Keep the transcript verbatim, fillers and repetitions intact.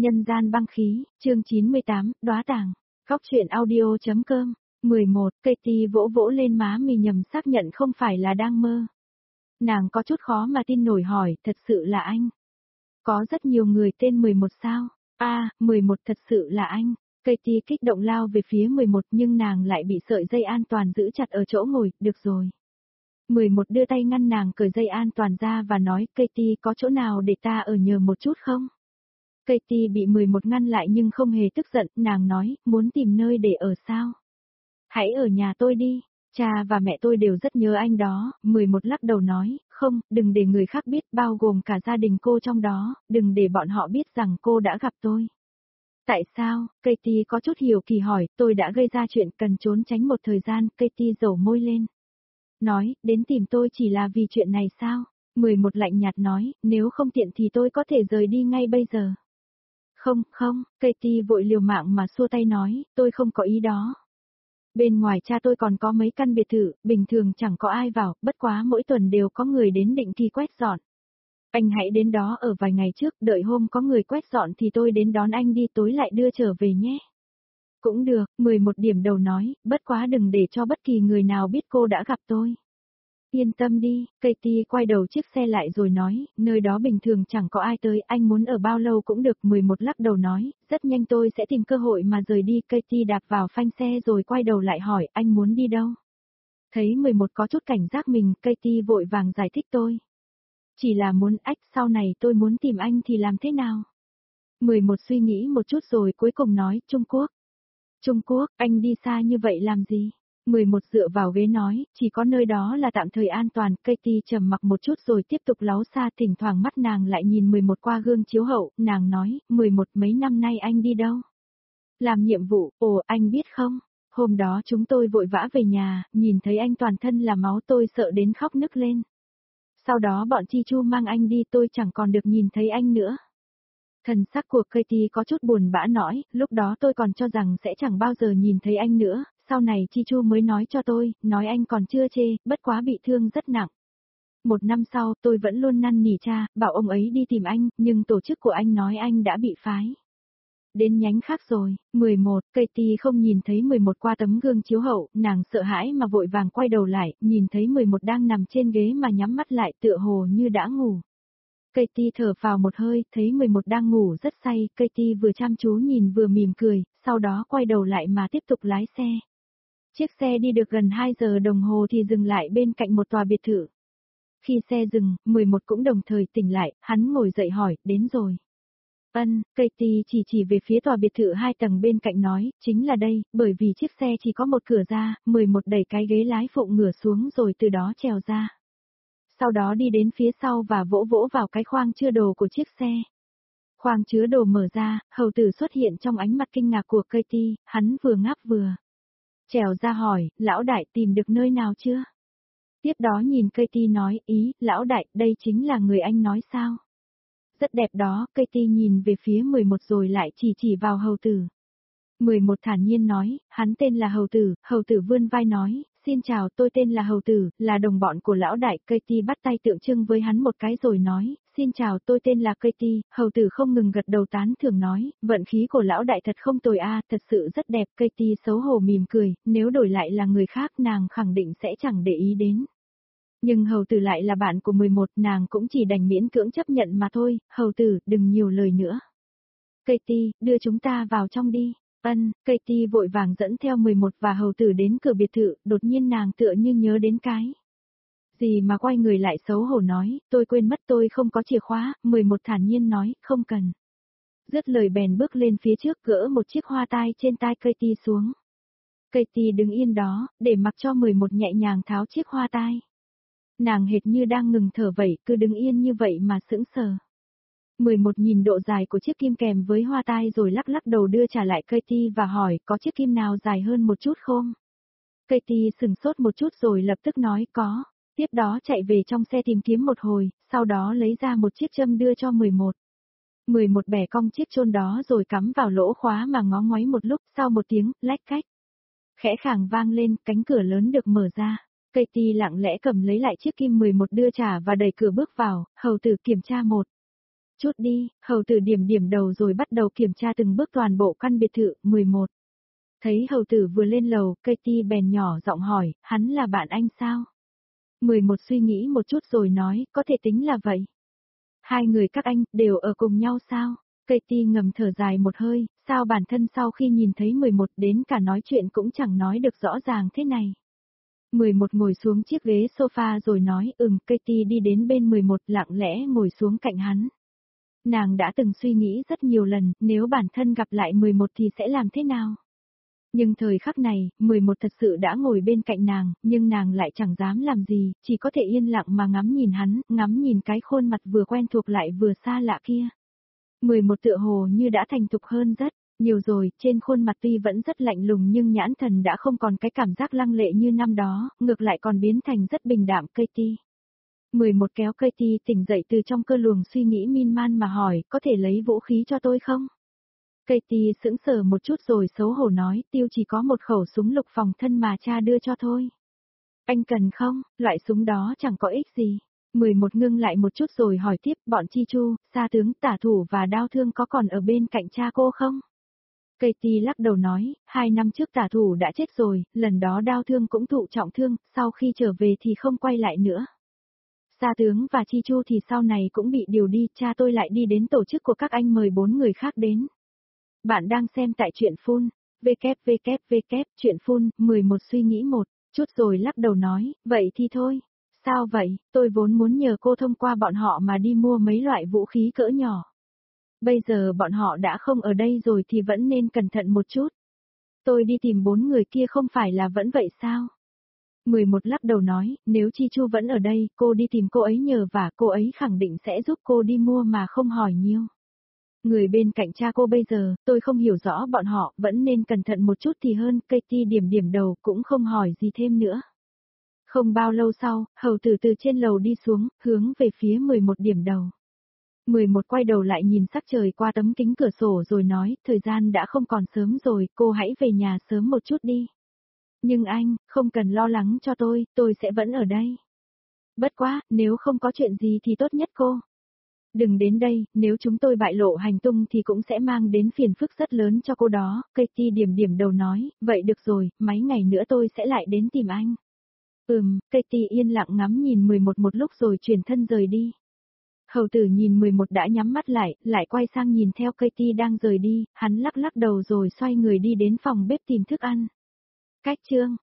Nhân gian băng khí, chương chín mươi tám, đóa tàng. Góc truyện audio.com. mười một, Katie vỗ vỗ lên má mì nhằm xác nhận không phải là đang mơ. Nàng có chút khó mà tin nổi hỏi, thật sự là anh. Có rất nhiều người tên mười một sao? A, à, mười một thật sự là anh. Katie kích động lao về phía mười một nhưng nàng lại bị sợi dây an toàn giữ chặt ở chỗ ngồi, được rồi. mười một đưa tay ngăn nàng cởi dây an toàn ra và nói, Katie có chỗ nào để ta ở nhờ một chút không? Katie bị mười một ngăn lại nhưng không hề tức giận, nàng nói, muốn tìm nơi để ở sao? Hãy ở nhà tôi đi, cha và mẹ tôi đều rất nhớ anh đó, mười một lắc đầu nói, không, đừng để người khác biết, bao gồm cả gia đình cô trong đó, đừng để bọn họ biết rằng cô đã gặp tôi. Tại sao? Katie có chút hiểu kỳ hỏi, tôi đã gây ra chuyện cần trốn tránh một thời gian, Katie dầu môi lên. Nói, đến tìm tôi chỉ là vì chuyện này sao? mười một lạnh nhạt nói, nếu không tiện thì tôi có thể rời đi ngay bây giờ. Không, không, Katie vội liều mạng mà xua tay nói, tôi không có ý đó. Bên ngoài cha tôi còn có mấy căn biệt thự, bình thường chẳng có ai vào, bất quá mỗi tuần đều có người đến định kỳ quét dọn. Anh hãy đến đó ở vài ngày trước, đợi hôm có người quét dọn thì tôi đến đón anh đi, tối lại đưa trở về nhé. Cũng được, mười một điểm đầu nói, bất quá đừng để cho bất kỳ người nào biết cô đã gặp tôi. Yên tâm đi, Katie quay đầu chiếc xe lại rồi nói, nơi đó bình thường chẳng có ai tới, anh muốn ở bao lâu cũng được. mười một lắc đầu nói, rất nhanh tôi sẽ tìm cơ hội mà rời đi. Katie đạp vào phanh xe rồi quay đầu lại hỏi, anh muốn đi đâu? Thấy mười một có chút cảnh giác mình, Katie vội vàng giải thích tôi. Chỉ là muốn ách, sau này tôi muốn tìm anh thì làm thế nào? mười một suy nghĩ một chút rồi cuối cùng nói, Trung Quốc. Trung Quốc, anh đi xa như vậy làm gì? mười một dựa vào ghế nói, chỉ có nơi đó là tạm thời an toàn. Katie trầm mặc một chút rồi tiếp tục láu xa, thỉnh thoảng mắt nàng lại nhìn mười một qua gương chiếu hậu, nàng nói, mười một mấy năm nay anh đi đâu? Làm nhiệm vụ, ồ anh biết không? Hôm đó chúng tôi vội vã về nhà, nhìn thấy anh toàn thân là máu tôi sợ đến khóc nức lên. Sau đó bọn Chi Chu mang anh đi tôi chẳng còn được nhìn thấy anh nữa. Thần sắc của Katie có chút buồn bã nói, lúc đó tôi còn cho rằng sẽ chẳng bao giờ nhìn thấy anh nữa, sau này Chi Chu mới nói cho tôi, nói anh còn chưa chê, bất quá bị thương rất nặng. Một năm sau tôi vẫn luôn năn nỉ cha, bảo ông ấy đi tìm anh, nhưng tổ chức của anh nói anh đã bị phái. Đến nhánh khác rồi. mười một, Katie không nhìn thấy mười một qua tấm gương chiếu hậu, nàng sợ hãi mà vội vàng quay đầu lại, nhìn thấy mười một đang nằm trên ghế mà nhắm mắt lại tựa hồ như đã ngủ. Katie thở vào một hơi, thấy mười một đang ngủ rất say, Katie vừa chăm chú nhìn vừa mỉm cười, sau đó quay đầu lại mà tiếp tục lái xe. Chiếc xe đi được gần hai giờ đồng hồ thì dừng lại bên cạnh một tòa biệt thự. Khi xe dừng, mười một cũng đồng thời tỉnh lại, hắn ngồi dậy hỏi, đến rồi. Ân, Katie chỉ chỉ về phía tòa biệt thự hai tầng bên cạnh nói, chính là đây, bởi vì chiếc xe chỉ có một cửa ra, mười một đẩy cái ghế lái phụ ngửa xuống rồi từ đó trèo ra. Sau đó đi đến phía sau và vỗ vỗ vào cái khoang chứa đồ của chiếc xe. Khoang chứa đồ mở ra, hầu tử xuất hiện trong ánh mắt kinh ngạc của Katie, hắn vừa ngáp vừa trèo ra hỏi, lão đại tìm được nơi nào chưa? Tiếp đó nhìn Katie nói, ý, lão đại, đây chính là người anh nói sao? Rất đẹp đó, Katie nhìn về phía mười một rồi lại chỉ chỉ vào hầu tử. mười một thản nhiên nói, hắn tên là hầu tử, hầu tử vươn vai nói, xin chào tôi tên là hầu tử, là đồng bọn của lão đại. Katie bắt tay tượng trưng với hắn một cái rồi nói, xin chào tôi tên là Katie, hầu tử không ngừng gật đầu tán thưởng nói, vận khí của lão đại thật không tồi a, thật sự rất đẹp. Katie xấu hổ mỉm cười, nếu đổi lại là người khác nàng khẳng định sẽ chẳng để ý đến. Nhưng hầu tử lại là bạn của mười một, nàng cũng chỉ đành miễn cưỡng chấp nhận mà thôi, hầu tử, đừng nhiều lời nữa. Katie, đưa chúng ta vào trong đi. Ân, Katie vội vàng dẫn theo mười một và hầu tử đến cửa biệt thự, đột nhiên nàng tựa như nhớ đến cái gì mà quay người lại xấu hổ nói, tôi quên mất tôi không có chìa khóa. mười một thản nhiên nói, không cần. Dứt lời bèn bước lên phía trước gỡ một chiếc hoa tai trên tai Katie xuống. Katie đứng yên đó, để mặc cho mười một nhẹ nhàng tháo chiếc hoa tai. Nàng hệt như đang ngừng thở vậy, cứ đứng yên như vậy mà sững sờ. mười một nhìn độ dài của chiếc kim kèm với hoa tai rồi lắc lắc đầu đưa trả lại Katie và hỏi, có chiếc kim nào dài hơn một chút không? Katie sừng sốt một chút rồi lập tức nói có. Tiếp đó chạy về trong xe tìm kiếm một hồi, sau đó lấy ra một chiếc châm đưa cho mười một. mười một bẻ cong chiếc chôn đó rồi cắm vào lỗ khóa mà ngó ngoáy một lúc, sau một tiếng, lách cách. Khẽ khàng vang lên, cánh cửa lớn được mở ra. Katie lặng lẽ cầm lấy lại chiếc kim mười một đưa trả và đẩy cửa bước vào, hầu tử kiểm tra một. chút đi, hầu tử điểm điểm đầu rồi bắt đầu kiểm tra từng bước toàn bộ căn biệt thự. mười một. Thấy hầu tử vừa lên lầu, Katie bèn nhỏ giọng hỏi, hắn là bạn anh sao? mười một suy nghĩ một chút rồi nói, có thể tính là vậy. Hai người các anh, đều ở cùng nhau sao? Katie ngầm thở dài một hơi, sao bản thân sau khi nhìn thấy mười một đến cả nói chuyện cũng chẳng nói được rõ ràng thế này. mười một ngồi xuống chiếc ghế sofa rồi nói, ừm, Katie đi đến bên mười một lặng lẽ ngồi xuống cạnh hắn. Nàng đã từng suy nghĩ rất nhiều lần, nếu bản thân gặp lại mười một thì sẽ làm thế nào? Nhưng thời khắc này, mười một thật sự đã ngồi bên cạnh nàng, nhưng nàng lại chẳng dám làm gì, chỉ có thể yên lặng mà ngắm nhìn hắn, ngắm nhìn cái khuôn mặt vừa quen thuộc lại vừa xa lạ kia. mười một tựa hồ như đã thành thục hơn rất nhiều rồi, trên khuôn mặt tuy vẫn rất lạnh lùng nhưng nhãn thần đã không còn cái cảm giác lăng lệ như năm đó, ngược lại còn biến thành rất bình đạm. Katie. mười một kéo Katie tỉnh dậy từ trong cơ luồng suy nghĩ miên man mà hỏi, có thể lấy vũ khí cho tôi không? Katie sững sờ một chút rồi xấu hổ nói, Tiêu chỉ có một khẩu súng lục phòng thân mà cha đưa cho thôi. Anh cần không, loại súng đó chẳng có ích gì. mười một ngưng lại một chút rồi hỏi tiếp, bọn Chi Chu, Sa tướng, tả thủ và đao thương có còn ở bên cạnh cha cô không? Katie lắc đầu nói, hai năm trước tả thủ đã chết rồi, lần đó đao thương cũng thụ trọng thương, sau khi trở về thì không quay lại nữa. Sa tướng và Chi Chu thì sau này cũng bị điều đi, cha tôi lại đi đến tổ chức của các anh mời bốn người khác đến. Bạn đang xem tại truyện phun, www, truyện phun, mười một suy nghĩ một chút rồi lắc đầu nói, vậy thì thôi. Sao vậy, tôi vốn muốn nhờ cô thông qua bọn họ mà đi mua mấy loại vũ khí cỡ nhỏ. Bây giờ bọn họ đã không ở đây rồi thì vẫn nên cẩn thận một chút. Tôi đi tìm bốn người kia không phải là vẫn vậy sao? mười một lắc đầu nói, nếu Chi Chu vẫn ở đây, cô đi tìm cô ấy nhờ và cô ấy khẳng định sẽ giúp cô đi mua mà không hỏi nhiều. Người bên cạnh cha cô bây giờ, tôi không hiểu rõ bọn họ, vẫn nên cẩn thận một chút thì hơn. Katie điểm điểm đầu cũng không hỏi gì thêm nữa. Không bao lâu sau, hầu tử từ trên lầu đi xuống, hướng về phía mười một điểm đầu. mười một quay đầu lại nhìn sắc trời qua tấm kính cửa sổ rồi nói, thời gian đã không còn sớm rồi, cô hãy về nhà sớm một chút đi. Nhưng anh, không cần lo lắng cho tôi, tôi sẽ vẫn ở đây. Bất quá, nếu không có chuyện gì thì tốt nhất cô. Đừng đến đây, nếu chúng tôi bại lộ hành tung thì cũng sẽ mang đến phiền phức rất lớn cho cô đó. Katie điểm điểm đầu nói, vậy được rồi, mấy ngày nữa tôi sẽ lại đến tìm anh. Ừm, Katie yên lặng ngắm nhìn mười một một lúc rồi chuyển thân rời đi. Hầu tử nhìn mười một đã nhắm mắt lại, lại quay sang nhìn theo Katie đang rời đi, hắn lắc lắc đầu rồi xoay người đi đến phòng bếp tìm thức ăn. Cách chương